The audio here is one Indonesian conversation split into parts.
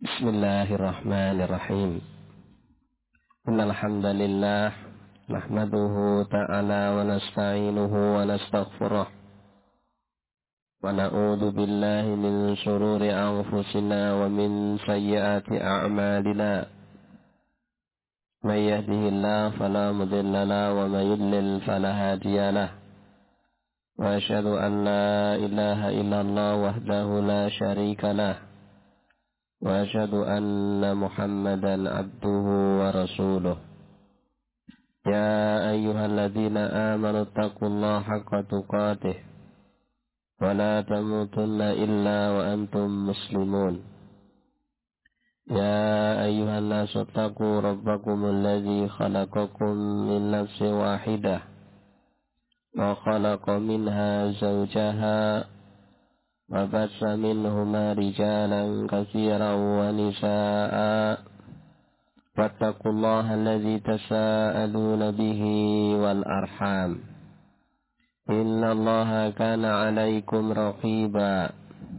Bismillahirrahmanirrahim. Innal hamdalillah nahmaduhu ta'ala wa nasta'inuhu wa nastaghfiruh wa na'udzu billahi min shururi anfusina wa min sayyiati a'malina. May yahdihillahu fala mudilla lahu wa may yudlil fala hadiya lahu. Wa asyhadu an la ilaha illallah wahdahu la syarika lahu. Wa asyhadu anna Muhammadan abduhu wa rasuluh. Ya ayyuhalladzina amanu taqullaha haqqa tuqatih wa la tamutunna illa wa antum muslimun. Ya ayyuhan nasu taqu rabbakumul ladzi khalaqakum min nafsin wahidah wa khalaqa minha zawjaha wa bassa minhuma rijalan katsiran wa nisaa'a. Wattaqullaha alladzi tasaaluna bihi wal arham. Innallaha kana 'alaikum raqiba.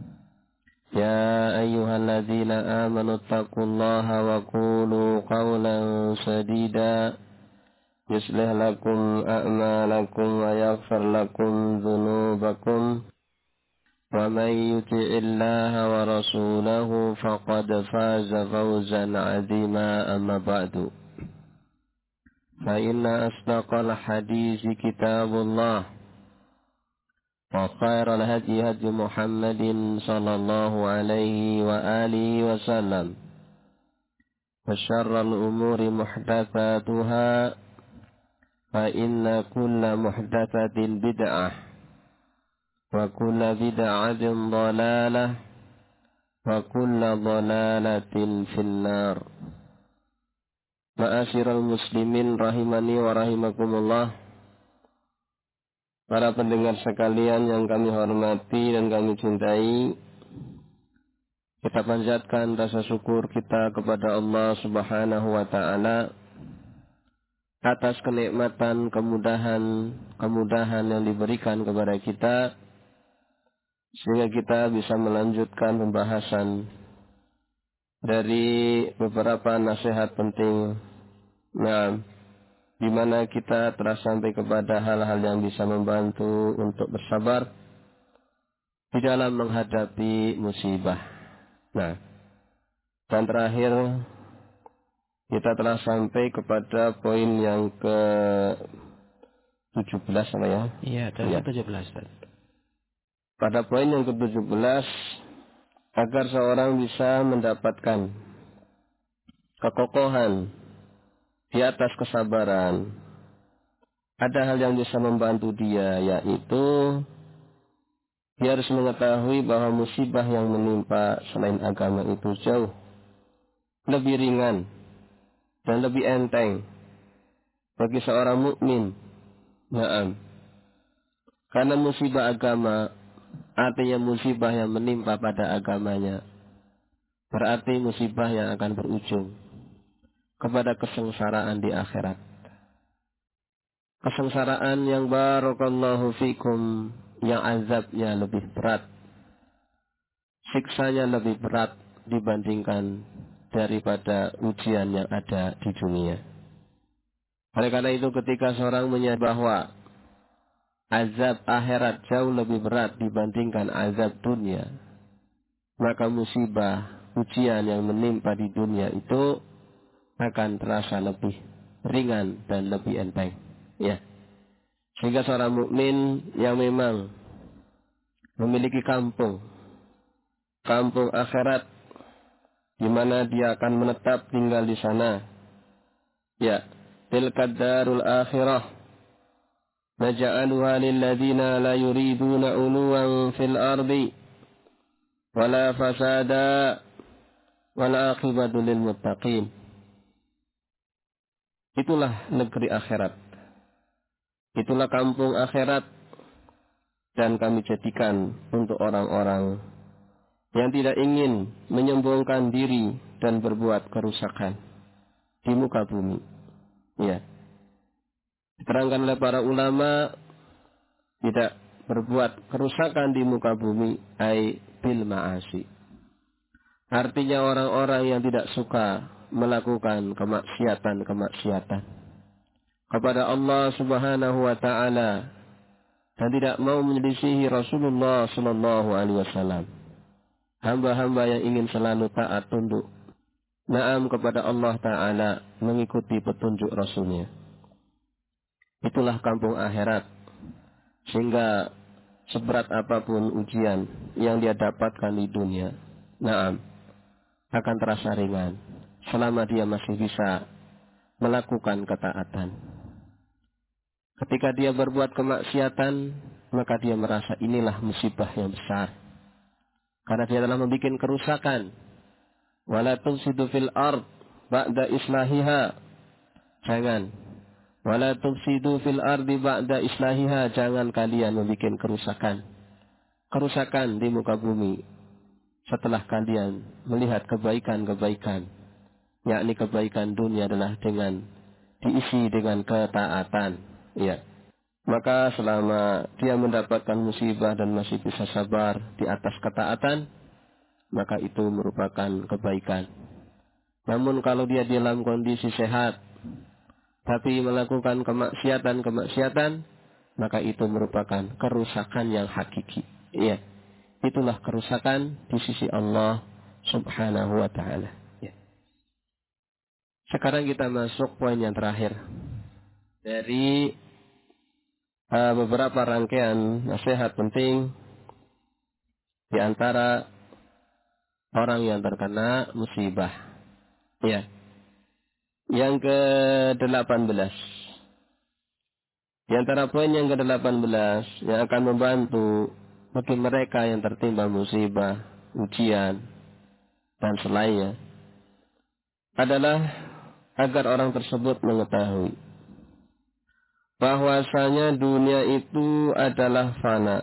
Ya ayyuhalladzina amanu taqullaha wa qulu qawlan sadida. Yuslih lakum a'malakum wa yaghfir lakum dhunubakum. Wa may yuti'illaha wa rasulahu faqad faza fawzan 'azima, amma ba'du. Fa inna asdaqal hadisi kitabullah wa khairal hadi hadi Muhammadin sallallahu alaihi wa alihi wa sallam. Wa syarral umuri muhdatsatuha fa inna kulla muhdatsatin bid'ah wa kulla bid'atin dhalalah wa kulla dhalalatin finnar. Ma'asyiral muslimin rahimani wa rahimakumullah. Para pendengar sekalian yang kami hormati dan kami cintai, kita panjatkan rasa syukur kita kepada Allah Subhanahu wa taala atas kenikmatan, kemudahan yang diberikan kepada kita, sehingga kita bisa melanjutkan pembahasan dari beberapa nasihat penting, di mana kita telah sampai kepada hal-hal yang bisa membantu untuk bersabar di dalam menghadapi musibah. Dan terakhir kita telah sampai kepada poin yang ke-17 ya? Iya, ke-17. Pada poin yang ke-17, agar seorang bisa mendapatkan kekokohan di atas kesabaran, ada hal yang bisa membantu dia, yaitu dia harus mengetahui bahwa musibah yang menimpa selain agama itu jauh lebih ringan dan lebih enteng bagi seorang mukmin. Karena musibah agama artinya musibah yang menimpa pada agamanya, berarti musibah yang akan berujung kepada kesengsaraan di akhirat. Kesengsaraan yang barakallahu fikum, yang azabnya lebih berat, siksanya lebih berat dibandingkan daripada ujian yang ada di dunia. Oleh karena itu, ketika seorang menyadari bahwa azab akhirat jauh lebih berat dibandingkan azab dunia, maka musibah, ujian yang menimpa di dunia itu akan terasa lebih ringan dan lebih enteng. Ya. Sehingga seorang mukmin yang memang memiliki kampung akhirat, di mana dia akan menetap tinggal di sana. Ya, tilkad darul akhirah naj'aluha lil ladzina la yuriduna 'uluwan fil ardi wala fasada wal aqibatu lil muttaqin. Itulah negeri akhirat. Itulah kampung akhirat, dan kami jadikan untuk orang-orang yang tidak ingin menyombongkan diri dan berbuat kerusakan di muka bumi. Ya. Diterangkan oleh para ulama, tidak berbuat kerusakan di muka bumi, ai bil ma'asi. Artinya orang-orang yang tidak suka melakukan kemaksiatan kepada Allah Subhanahu wa taala dan tidak mau menyelisihi Rasulullah sallallahu alaihi wasallam. Hamba-hamba yang ingin selalu taat tunduk kepada Allah taala, mengikuti petunjuk Rasulnya. Itulah kampung akhirat. Sehingga seberat apapun ujian yang dia dapatkan di dunia, akan terasa ringan selama dia masih bisa melakukan ketaatan. Ketika dia berbuat kemaksiatan, maka dia merasa inilah musibah yang besar. Karena dia telah membuat kerusakan. Wala tufsidu fil ard ba'da islahiha. Jangan. Wala tufsidu fil ardi ba'da islahiha. Jangan kalian membuat kerusakan. Kerusakan di muka bumi setelah kalian melihat kebaikan-kebaikan, yakni kebaikan dunia adalah dengan diisi dengan ketaatan. Ya. Maka selama dia mendapatkan musibah dan masih bisa sabar di atas ketaatan, maka itu merupakan kebaikan. Namun kalau dia dalam kondisi sehat, tapi melakukan kemaksiatan, maka itu merupakan kerusakan yang hakiki. Ya. Itulah kerusakan di sisi Allah Subhanahu wa ta'ala. Ya. Sekarang kita masuk poin yang terakhir dari beberapa rangkaian nasihat penting di antara orang yang terkena musibah. Ya. Yang ke-18. Di antara poin yang ke-18 yang akan membantu bagi mereka yang tertimpa musibah, ujian, dan selainnya adalah agar orang tersebut mengetahui bahwasanya dunia itu adalah fana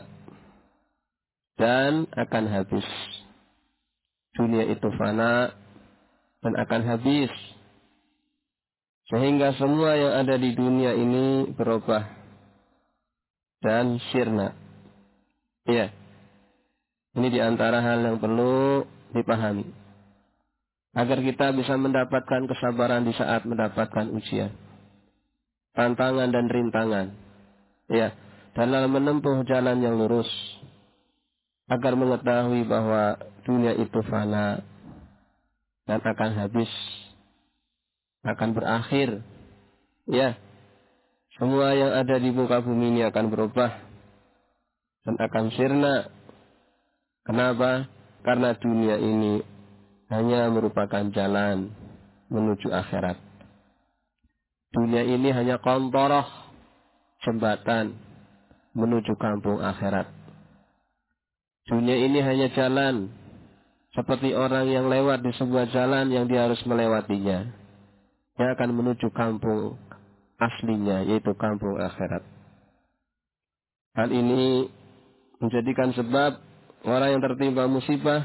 dan akan habis. Dunia itu fana dan akan habis. Sehingga semua yang ada di dunia ini berubah dan sirna. Ya. Ini di antara hal yang perlu dipahami. Agar kita bisa mendapatkan kesabaran di saat mendapatkan ujian, tantangan dan rintangan. Ya. Dalam menempuh jalan yang lurus. Agar mengetahui bahwa dunia itu fana dan akan habis. Akan berakhir. Ya. Semua yang ada di muka bumi ini akan berubah. Dan akan sirna. Kenapa? Karena dunia ini hanya merupakan jalan menuju akhirat. Dunia ini hanya kontoroh, jembatan menuju kampung akhirat. Dunia ini hanya jalan, seperti orang yang lewat di sebuah jalan yang dia harus melewatinya. Dia akan menuju kampung aslinya, yaitu kampung akhirat. Hal ini menjadikan sebab orang yang tertimpa musibah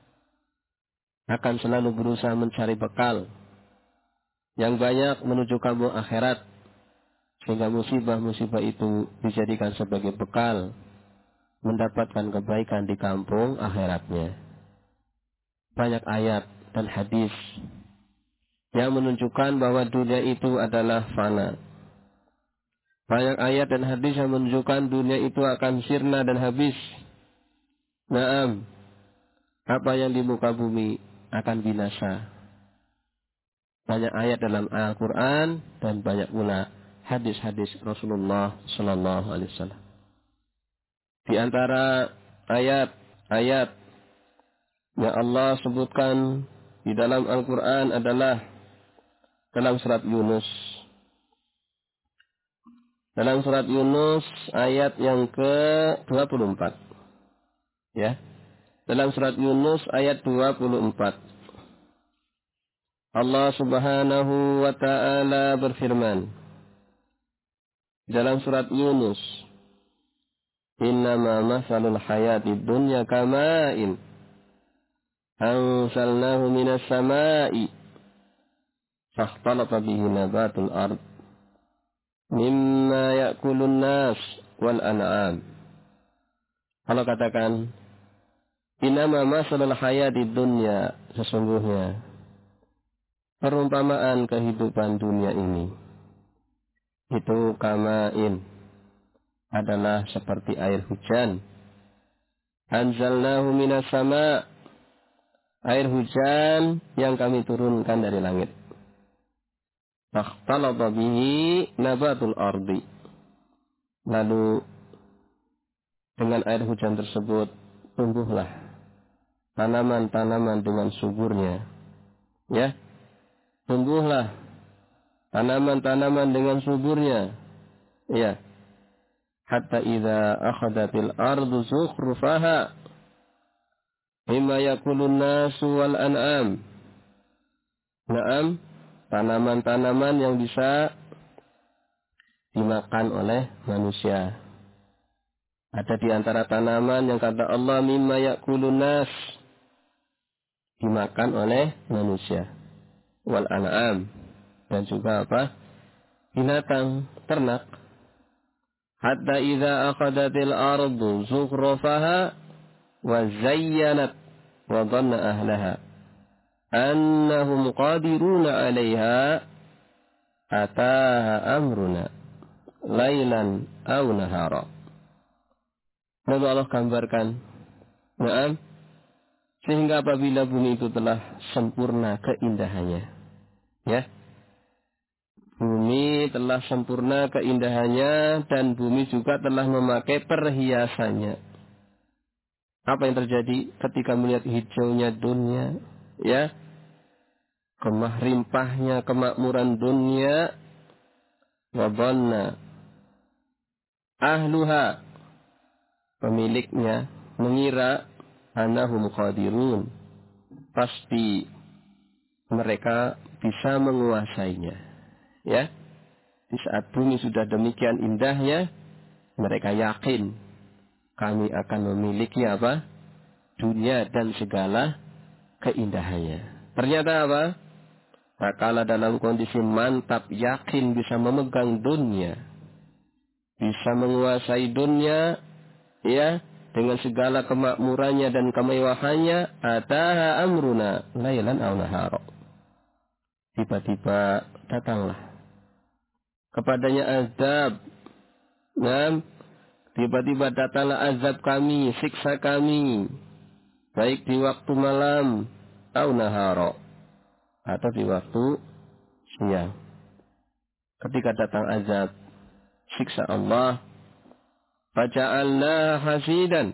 akan selalu berusaha mencari bekal yang banyak menuju kampung akhirat. Sehingga musibah-musibah itu dijadikan sebagai bekal mendapatkan kebaikan di kampung akhiratnya. Banyak ayat dan hadis yang menunjukkan bahwa dunia itu adalah fana. Banyak ayat dan hadis yang menunjukkan dunia itu akan sirna dan habis. Naam, apa yang di muka bumi akan binasa. Banyak ayat dalam Al-Quran dan banyak pula hadis-hadis Rasulullah Sallallahu Alaihi Wasallam. Di antara ayat-ayat yang Allah sebutkan di dalam Al-Quran adalah dalam surat Yunus. Dalam surat Yunus ayat yang ke-24. Ya. Dalam surat Yunus ayat 24. Allah Subhanahu wa ta'ala berfirman dalam surat Yunus, innama masalul hayatid dunya kama'in anzalnahu minas sama'i fakhtalata bihi nabatul ard mimma ya'kulun nas wal an'am. Allah katakan Inama masalul hayatid dunya, sesungguhnya perumpamaan kehidupan dunia ini itu kamain, adalah seperti air hujan. Anzalnahu minas sama, air hujan yang kami turunkan dari langit. Fakhtalata bihi nabatul ardi, lalu dengan air hujan tersebut tumbuhlah tanaman-tanaman dengan suburnya. Ya, tumbuhlah tanaman-tanaman dengan suburnya. Ya, hatta idza akhadatil ardu zukhrufaha mimma yakulun nasu wal an'am. Naam, tanaman-tanaman yang bisa dimakan oleh manusia. Ada di antara tanaman yang kata Allah mimma yakulun nas, dimakan oleh manusia. Wal an'am, dan juga apa? Binatang ternak. Hatta idza akhadatil ardu zukhrufaha wa zayyanat wa dhanna ahlaha annahum qadiruna 'alaiha ataha amruna lailan aw nahara. Lalu Allah gambarkan, na'am, sehingga apabila bumi itu telah sempurna keindahannya, ya, bumi telah sempurna keindahannya dan bumi juga telah memakai perhiasannya. Apa yang terjadi ketika melihat hijaunya dunia, ya, kemah rimpahnya kemakmuran dunia, wa dhanna ahluha, pemiliknya mengira annahum qadirun, pasti mereka bisa menguasainya. Ya, di saat bumi sudah demikian indahnya, mereka yakin kami akan memiliki apa? Dunia dan segala keindahannya. Ternyata apa? Tak kala dalam kondisi mantap, yakin bisa memegang dunia, bisa menguasai dunia, ya, dengan segala kemakmurannya dan kemewahannya, ataha amruna lailan aw nahara. Tiba-tiba datanglah kepadanya azab. Nah, tiba-tiba datanglah azab kami, siksa kami, baik di waktu malam aw nahara, atau di waktu siang. Ketika datang azab, siksa Allah, faja'alna hasidan,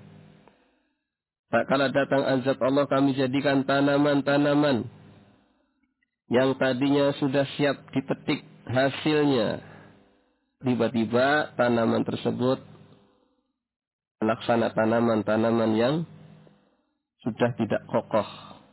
tak kala datang azab Allah, kami jadikan tanaman-tanaman yang tadinya sudah siap dipetik hasilnya, tiba-tiba tanaman tersebut melaksana tanaman-tanaman yang sudah tidak kokoh.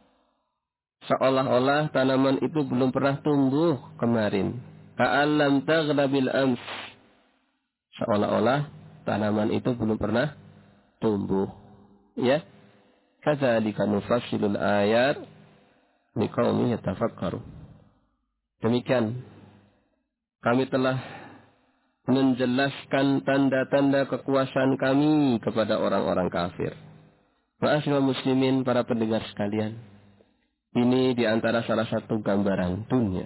Seolah-olah tanaman itu belum pernah tumbuh kemarin. Ka'allam taghnabil ams. Seolah-olah tanaman itu belum pernah tumbuh. Ya. Kadzalika nufassilul ayat liqaumin yatafakkarun. Demikian kami telah menjelaskan tanda-tanda kekuasaan kami kepada orang-orang kafir. Ma'asyiral muslimin, para pendengar sekalian, ini di antara salah satu gambaran dunia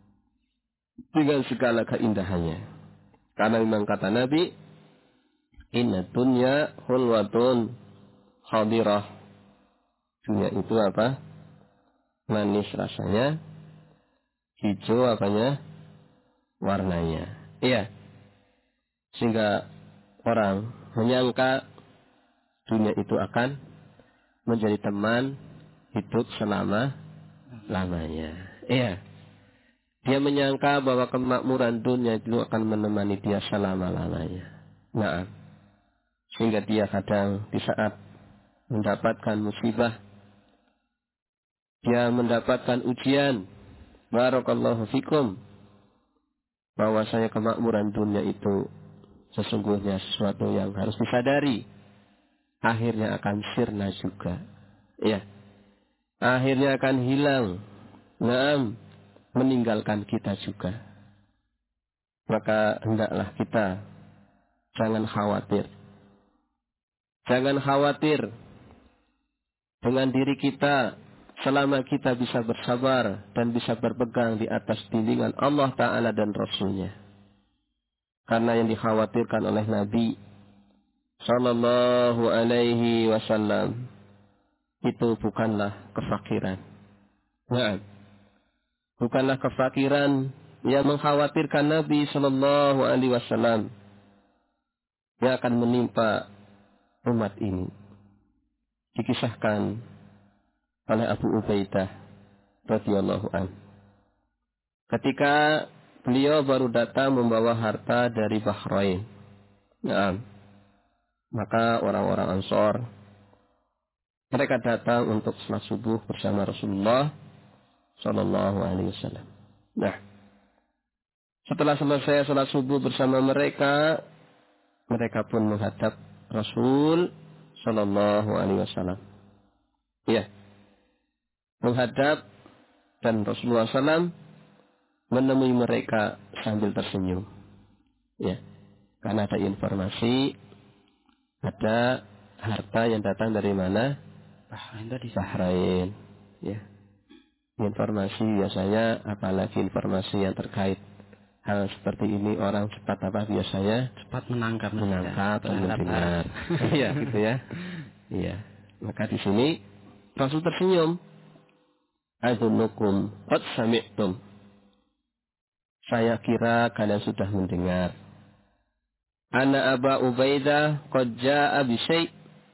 dengan segala keindahannya. Karena memang kata Nabi, inna dunya hulwatun hadirah. Dunia itu apa? Manis rasanya, hijau apanya? Warnanya. Iya. Sehingga orang menyangka dunia itu akan menjadi teman hidup selama-lamanya. Iya. Dia menyangka bahwa kemakmuran dunia itu akan menemani dia selama-lamanya. Nah, sehingga dia kadang di saat mendapatkan musibah, dia mendapatkan ujian, barakallahu fikum, bahwasanya kemakmuran dunia itu sesungguhnya sesuatu yang harus disadari. Akhirnya akan sirna juga. Ya. Akhirnya akan hilang. Naam, meninggalkan kita juga. Maka hendaklah kita jangan khawatir. Jangan khawatir dengan diri kita selama kita bisa bersabar dan bisa berpegang di atas bimbingan Allah Ta'ala dan Rasulnya. Karena yang dikhawatirkan oleh Nabi Sallallahu Alaihi Wasallam itu bukanlah kefakiran. Nah, bukanlah kefakiran yang mengkhawatirkan Nabi Sallallahu Alaihi Wasallam yang akan menimpa umat ini. Dikisahkan oleh Abu Ubaidah radhiyallahu an. Ketika beliau baru datang membawa harta dari Bahrain. Nah, maka orang-orang Ansor mereka datang untuk salat subuh bersama Rasulullah Sallallahu Alaihi Wasallam. Nah, setelah selesai salat subuh bersama mereka, mereka pun menghadap Rasul Sallallahu Alaihi Wasallam. Ya, menghadap dan Rasulullah SAW menemui mereka sambil tersenyum. Ya, karena ada informasi, ada harta yang datang dari mana? Bahrain. Ya, informasi biasanya, apalagi informasi yang terkait hal seperti ini, orang cepat apa biasanya? Cepat menangkap dan mendengar. Iya, gitu ya. Iya. Maka di sini Rasul tersenyum. Adzunukum qad sami'tum. Saya kira kalian sudah mendengar. Ana Aba Ubaidah qad jaa'a bi syai'.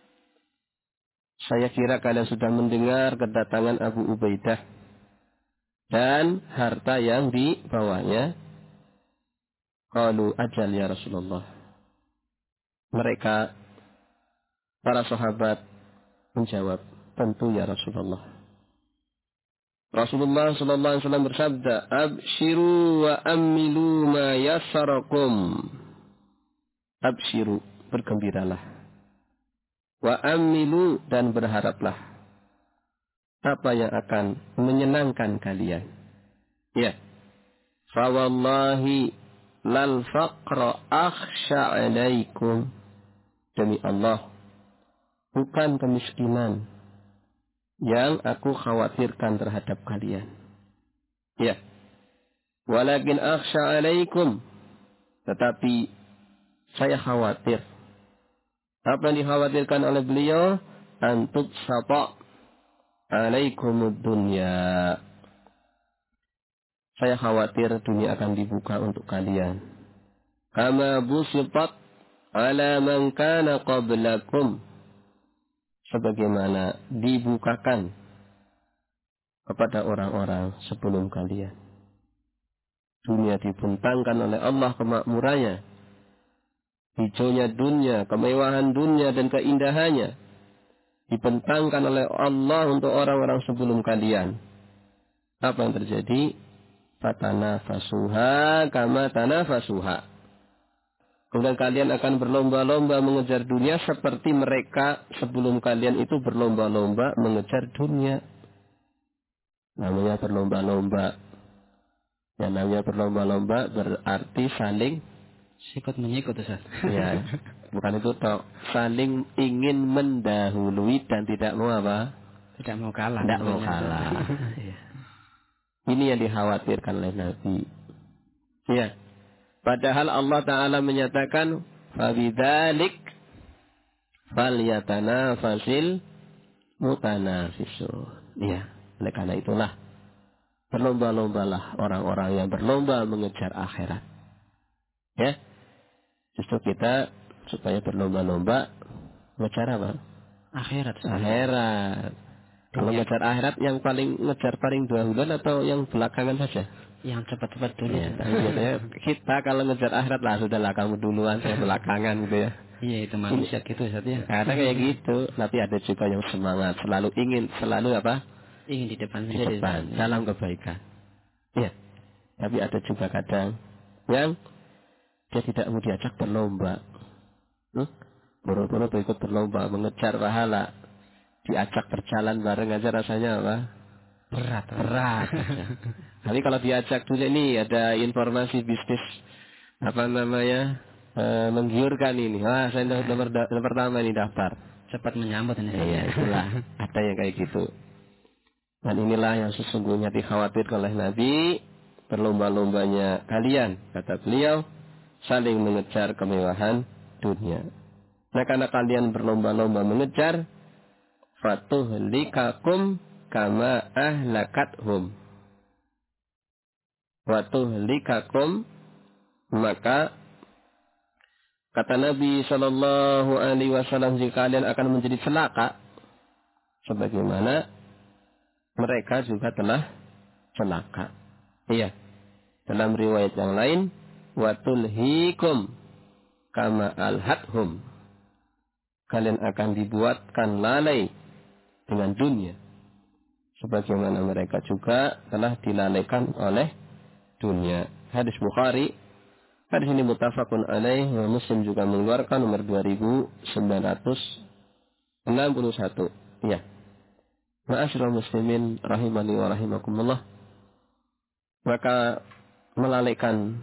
Saya kira kalian sudah mendengar kedatangan Abu Ubaidah dan harta yang dibawanya. Qalu ajal ya Rasulullah. Mereka, para sahabat menjawab, tentu ya Rasulullah. Rasulullah sallallahu alaihi wasallam bersabda, "Abshiru wa ammilu ma yassarakum." Abshiru, bergembiralah. Wa ammilu, dan berharaplah apa yang akan menyenangkan kalian. Ya. Fa wallahi lal faqra akhsha 'alaikum. Demi Allah, bukan kemiskinan yang aku khawatirkan terhadap kalian. Ya. Walakin akhsha 'alaikum. Tetapi saya khawatir. Apa yang dikhawatirkan oleh beliau? Antut sapa 'alaikumud dunya. Saya khawatir dunia akan dibuka untuk kalian. Kama busitat ala man kana qablakum. Sebagaimana dibukakan kepada orang-orang sebelum kalian. Dunia dibentangkan oleh Allah kemakmurannya. Hijaunya dunia, kemewahan dunia dan keindahannya dibentangkan oleh Allah untuk orang-orang sebelum kalian. Apa yang terjadi? Fatanafasuha kama tanafasuha. Kemudian kalian akan berlomba-lomba mengejar dunia seperti mereka sebelum kalian itu berlomba-lomba mengejar dunia. Namanya berlomba-lomba. Yang namanya berlomba-lomba berarti saling sikut menyikut, Ustaz. Ya, bukan itu toh. Saling ingin mendahului dan tidak mau apa? Tidak mau kalah. Tidak mau kalah. Ya. Ini yang dikhawatirkan oleh Nabi. Ya. Padahal Allah Ta'ala menyatakan, Fabidzalik falyatanafasil mutanafisun. Ya, oleh karena itulah berlomba-lombalah orang-orang yang berlomba mengejar akhirat. Ya, justru kita supaya berlomba-lomba mengejar apa? Akhirat. Akhirat. Kalau ngejar akhirat yang ngejar paling dahuluan atau yang belakangan saja? Yang cepat-cepat dulu. Ya, biasanya kita kalau ngejar akhirat lah sudahlah kamu duluan, saya belakangan gitu ya. Iya, itu manusia gitu, Ustaz ya. Ada kayak gitu, tapi ada juga yang semangat, selalu ingin, selalu apa? Ingin di depan. Di depan, dalam kebaikan. Iya. Tapi ada juga kadang yang dia tidak mau diajak berlomba. Boro-boro ikut berlomba, mengejar pahala. Diajak berjalan bareng aja rasanya apa? Berat. Tapi kalau diajak dulu ini ada informasi bisnis apa namanya menggiurkan ini. Wah, saya nomor pertama ini daftar. cepat menyambut ini. Iya, itulah ada yang kayak gitu. Dan inilah yang sesungguhnya dikhawatirkan oleh Nabi, berlomba-lombanya kalian, kata beliau, saling mengejar kemewahan dunia. Nah, karena kalian berlomba-lomba mengejar, fatuhlikakum kama ahlakathum. Fatuhlikakum, maka kata Nabi Shallallahu Alaihi Wasallam, jika kalian akan menjadi celaka, sebagaimana mereka juga telah celaka. Iya. Dalam riwayat yang lain, watulhikum kama alhathum. Kalian akan dibuatkan lalai dengan dunia, sebagaimana mereka juga telah dilalaikan oleh dunia. Hadis Bukhari. Hadis ini muttafaqun alaih, Muslim juga mengeluarkan nomor 2961. Iya. Ma'asyiral muslimin rahimani wa rahimakumullah. Maka melalaikan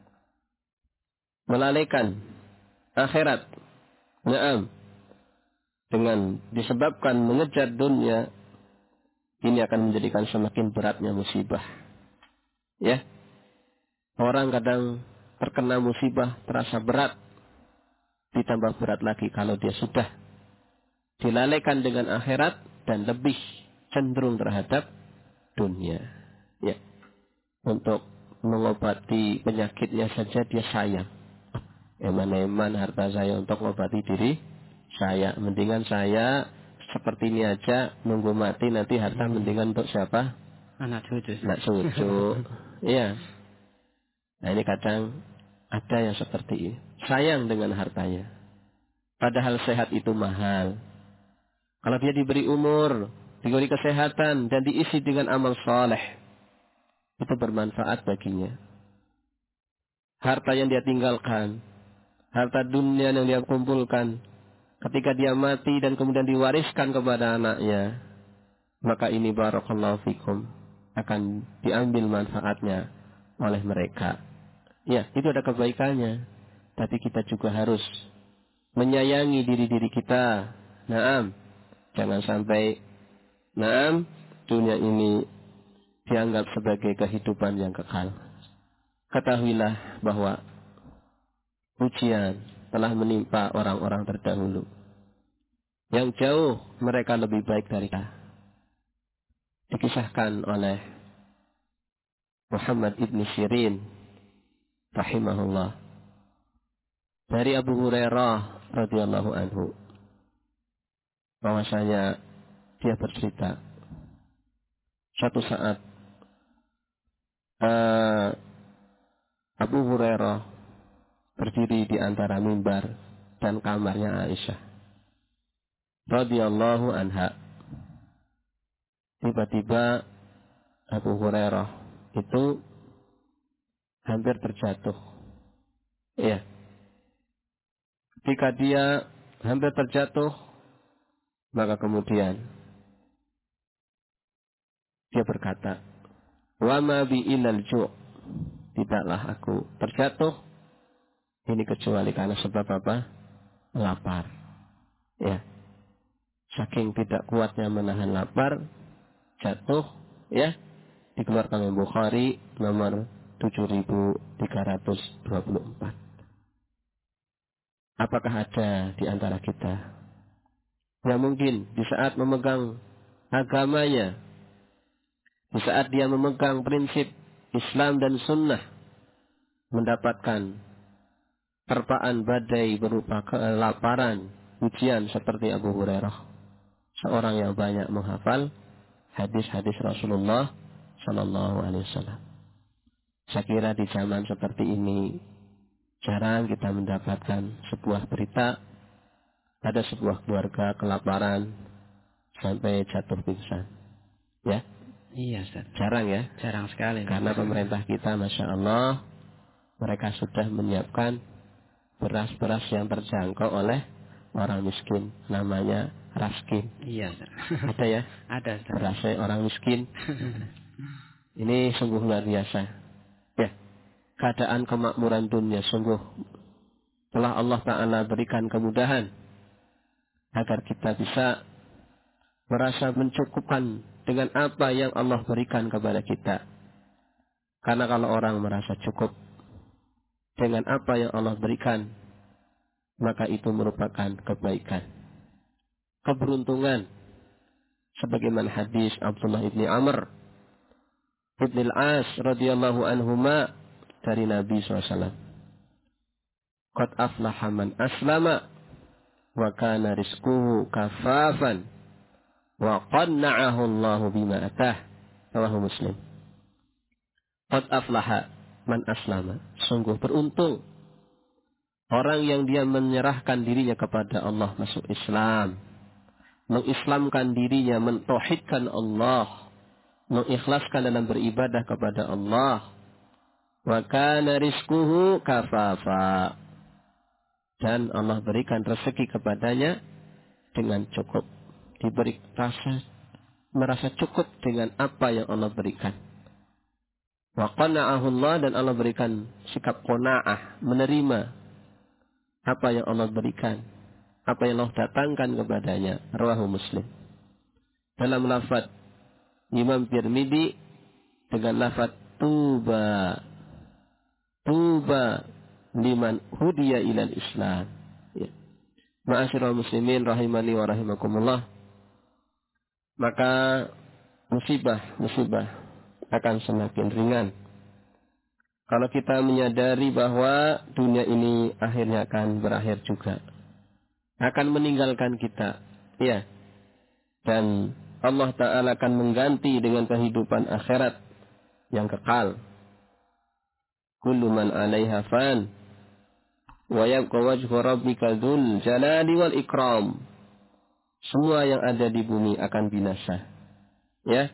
akhirat. Naam. Dengan disebabkan mengejar dunia, ini akan menjadikan semakin beratnya musibah. Ya. Orang kadang terkena musibah terasa berat, ditambah berat lagi kalau dia sudah dilalaikan dengan akhirat dan lebih cenderung terhadap dunia. Ya. Untuk mengobati penyakitnya saja dia sayang. Eman-eman harta saya untuk mengobati diri saya. Mendingan saya seperti ini aja, nunggu mati nanti harta mendingan untuk siapa? Anak cucu. Anak cucu. Iya. Nah, ini kadang ada yang seperti ini. Sayang dengan hartanya. Padahal sehat itu mahal. Kalau dia diberi umur, diberi kesehatan, dan diisi dengan amal soleh, itu bermanfaat baginya. Harta yang dia tinggalkan, harta dunia yang dia kumpulkan, ketika dia mati dan kemudian diwariskan kepada anaknya, maka ini barakallahu fikum akan diambil manfaatnya oleh mereka. Ya, itu ada kebaikannya. Tapi kita juga harus menyayangi diri-diri kita. Naam. Jangan sampai dunia ini dianggap sebagai kehidupan yang kekal. Ketahuilah bahwa ujian telah menimpa orang-orang terdahulu. Yang jauh mereka lebih baik dari kita. Dikisahkan oleh Muhammad ibn Sirin rahimahullah dari Abu Hurairah radhiyallahu anhu, bahwasanya dia bercerita suatu saat Abu Hurairah berdiri di antara mimbar dan kamarnya Aisyah radhiyallahu anha. Tiba-tiba Abu Hurairah itu hampir terjatuh. Iya. Ketika dia hampir terjatuh, maka kemudian dia berkata, "Wa ma bi ilal ju'." Tidaklah aku terjatuh ini kecuali karena sebab apa? Lapar. Ya. Saking tidak kuatnya menahan lapar, jatuh, ya. Dikeluarkan oleh Bukhari nomor 7324. Apakah ada di antara kita yang mungkin di saat memegang agamanya, di saat dia memegang prinsip Islam dan Sunnah, mendapatkan terpaan badai berupa kelaparan, ujian seperti Abu Hurairah, seorang yang banyak menghafal hadis-hadis Rasulullah Sallallahu Alaihi Wasallam. Saya kira di zaman seperti ini jarang kita mendapatkan sebuah berita ada sebuah keluarga kelaparan sampai jatuh pingsan. Ya? Iya, Ustaz. Jarang ya? Jarang sekali. Karena pemerintah kita, Masya Allah, mereka sudah menyiapkan beras-beras yang terjangkau oleh orang miskin. Namanya raskin. Iya, Ustaz. Ada ya? Ada, Ustaz. Berasnya orang miskin. Ini sungguh luar biasa. Ya. Keadaan kemakmuran dunia sungguh telah Allah Ta'ala berikan kemudahan agar kita bisa merasa mencukupkan dengan apa yang Allah berikan kepada kita. Karena kalau orang merasa cukup dengan apa yang Allah berikan, maka itu merupakan kebaikan, keberuntungan. Sebagaimana hadis Abdullah ibni Amr ibn al-As radhiyallahu anhuma dari Nabi SAW. Qad aflaha man aslama wa kana rizquhu kafafan wa qanna'ahu Allahu bima atah. Rawahu Muslim. Qad aflaha man aslama. Sungguh beruntung orang yang dia menyerahkan dirinya kepada Allah, masuk Islam, mengislamkan dirinya, mentauhidkan Allah, mengikhlaskan dalam beribadah kepada Allah. Wa kana rizquhu kafafa. Dan Allah berikan rezeki kepadanya dengan cukup. Diberi merasa cukup dengan apa yang Allah berikan. Wa qana'ahu Allah, dan Allah berikan sikap qanaah, menerima apa yang Allah berikan, apa yang Allah datangkan kepadanya. Rawahu Muslim. Dalam lafaz Imam Tirmidzi dengan lafaz tuba, tuba liman hudiya ilal Islam. Ya. Ma'asyiral muslimin rahimani wa rahimakumullah. Maka musibah akan semakin ringan kalau kita menyadari bahwa dunia ini akhirnya akan berakhir juga, akan meninggalkan kita, ya. Dan Allah Ta'ala akan mengganti dengan kehidupan akhirat yang kekal. Kullu man 'alaiha fan wa yabqa wajhu rabbika dzul jalali wal ikram. Semua yang ada di bumi akan binasa, ya.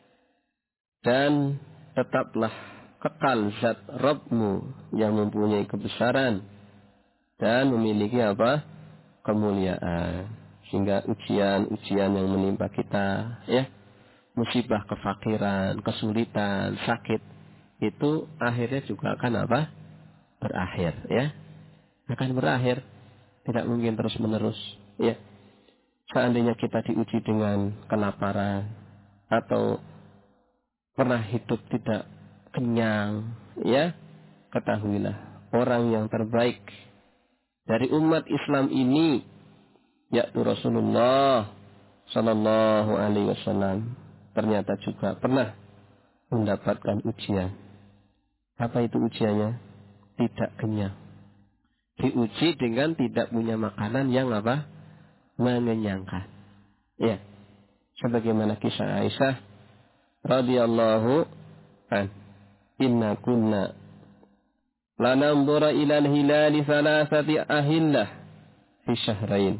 Dan tetaplah kekal zat Rabbmu yang mempunyai kebesaran dan memiliki apa? Kemuliaan. Sehingga ujian-ujian yang menimpa kita, ya, musibah, kefakiran, kesulitan, sakit, itu akhirnya juga akan apa? Berakhir, ya. Akan berakhir. Tidak mungkin terus-menerus, ya. Seandainya kita diuji dengan kelaparan atau pernah hidup tidak kenyang, ya, ketahuilah orang yang terbaik dari umat Islam ini, yaitu Rasulullah Sallallahu Alaihi Wasallam, ternyata juga pernah mendapatkan ujian. Apa itu ujiannya? Tidak kenyang. Diuji dengan tidak punya makanan yang apa? Mengenyangkan. Ya. Sebagaimana kisah Aisyah radhiyallahu an. Inna kunna lananzura ilal hilali thalathati ahillah fi syahrain.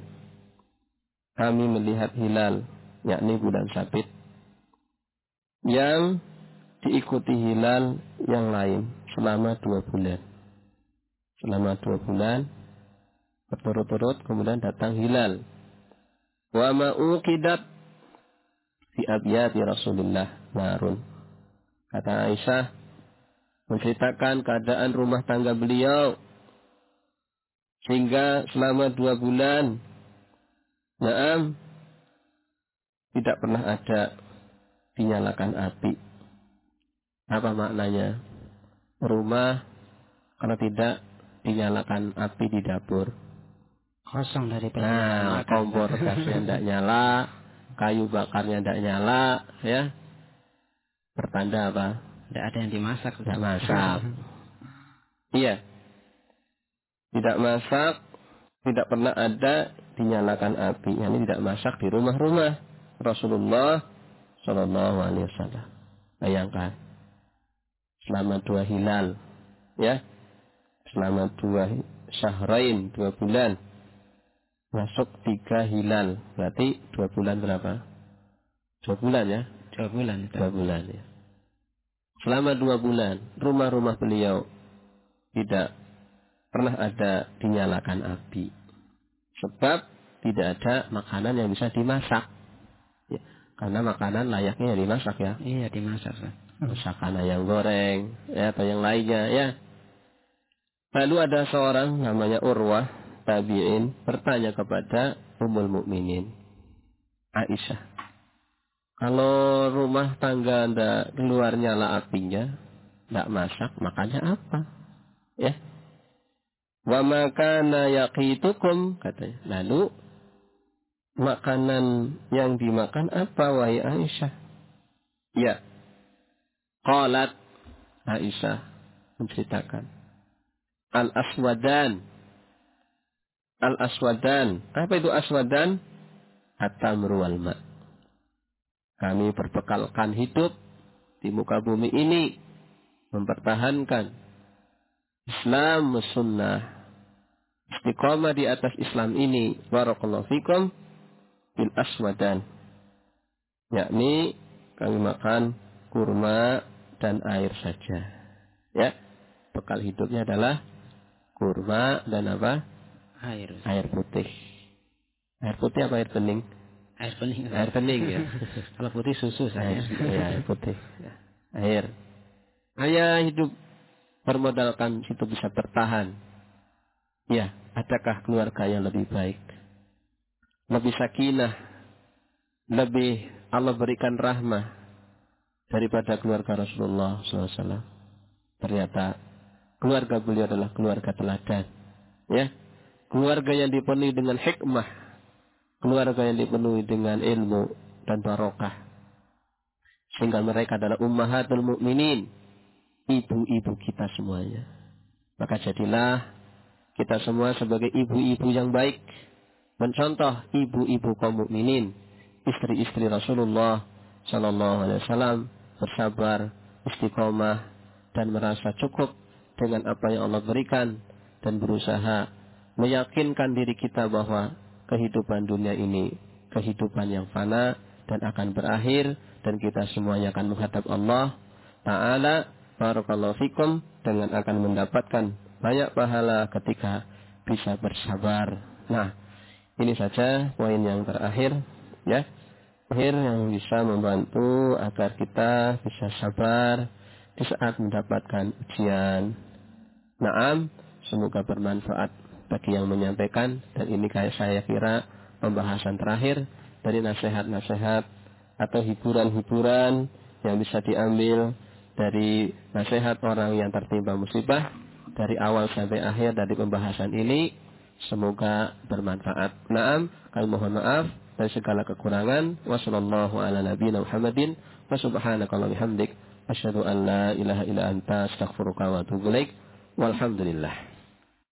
Kami melihat hilal, yakni bulan Sabit, yang diikuti hilal yang lain selama 2 bulan. Selama 2 bulan berturut-turut kemudian datang hilal. Wa ma'uqidat fi abyati Rasulullah narun. Kata Aisyah menceritakan keadaan rumah tangga beliau, sehingga selama 2 bulan tidak pernah ada dinyalakan api. Apa maknanya? Rumah kalau tidak dinyalakan api di dapur, Kosong dari kompor gasnya tidak nyala, kayu bakarnya tidak nyala, ya. Pertanda apa? Tidak ada yang dimasak. Tidak masak. Iya. Tidak masak, tidak pernah ada dinyalakan api. Yani tidak masak di rumah-rumah Rasulullah Sallallahu Alaihi Wasallam. Bayangkan, selama 2 hilal, ya, selama 2 syahrain, 2 bulan, masuk 3 hilal, berarti 2 bulan berapa? 2 bulan, ya? 2 bulan itu. 2 bulan, ya. Selama 2 bulan, rumah-rumah beliau tidak pernah ada dinyalakan api. Sebab tidak ada makanan yang bisa dimasak. Ya, karena makanan layaknya dimasak, ya. Iya, dimasak. Masakan yang goreng, ya, atau yang lainnya, ya. Lalu ada seorang namanya Urwah tabi'in bertanya kepada Ummul Mukminin Aisyah. Kalau rumah tangga Anda keluar nyala apinya, tidak masak, makannya apa? Ya. Wa makana yaqitukum, katanya. Lalu makanan yang dimakan apa, wahai Aisyah? Ya. Qalat, Aisyah menceritakan. Al-aswadan. Al-aswadan. Apa itu aswadan? At-tamru wal ma'. Kami berbekalkan hidup di muka bumi ini, mempertahankan Islam sunnah, istiqamah di atas Islam ini. Barakallahu fikum bil aswadan, yakni kami makan kurma dan air saja. Ya, bekal hidupnya adalah kurma dan apa? Air. Air putih. Air putih apa air bening? Air bening. Air bening ya. Kalau putih susu saja. Air putih. Ya. Air. Ayah hidup bermodalkan situ bisa bertahan. Ya, adakah keluarga yang lebih baik? Lebih sakinah, lebih Allah berikan rahmah daripada keluarga Rasulullah SAW. Ternyata keluarga beliau adalah keluarga teladan. Ya, keluarga yang dipenuhi dengan hikmah, keluarga yang dipenuhi dengan ilmu dan barokah. Sehingga mereka adalah ummahatul mukminin, ibu-ibu kita semuanya. Maka jadilah kita semua sebagai ibu-ibu yang baik, mencontoh ibu-ibu kaum mukminin, istri-istri Rasulullah Sallallahu Alaihi Wasallam, bersabar, istiqomah, dan merasa cukup dengan apa yang Allah berikan, dan berusaha meyakinkan diri kita bahwa kehidupan dunia ini kehidupan yang fana dan akan berakhir, dan kita semuanya akan menghadap Allah Ta'ala. Barakallahu fikum, dengan akan mendapatkan banyak pahala ketika bisa bersabar. Nah, ini saja poin yang terakhir, ya. Akhir yang bisa membantu agar kita bisa sabar di saat mendapatkan ujian. Naam, semoga bermanfaat bagi yang menyampaikan, dan ini kayak saya kira pembahasan terakhir dari nasihat-nasihat atau hiburan-hiburan yang bisa diambil dari nasihat orang yang tertimpa musibah dari awal sampai akhir dari pembahasan ini. Semoga bermanfaat. Naam, kami mohon maaf dari segala kekurangan. Wassallallahu ala nabiyina Muhammadin wa subhanakallahumma bihamdik asyhadu an la ilaha illa anta astaghfiruka wa atubu ilaik. Walhamdulillah.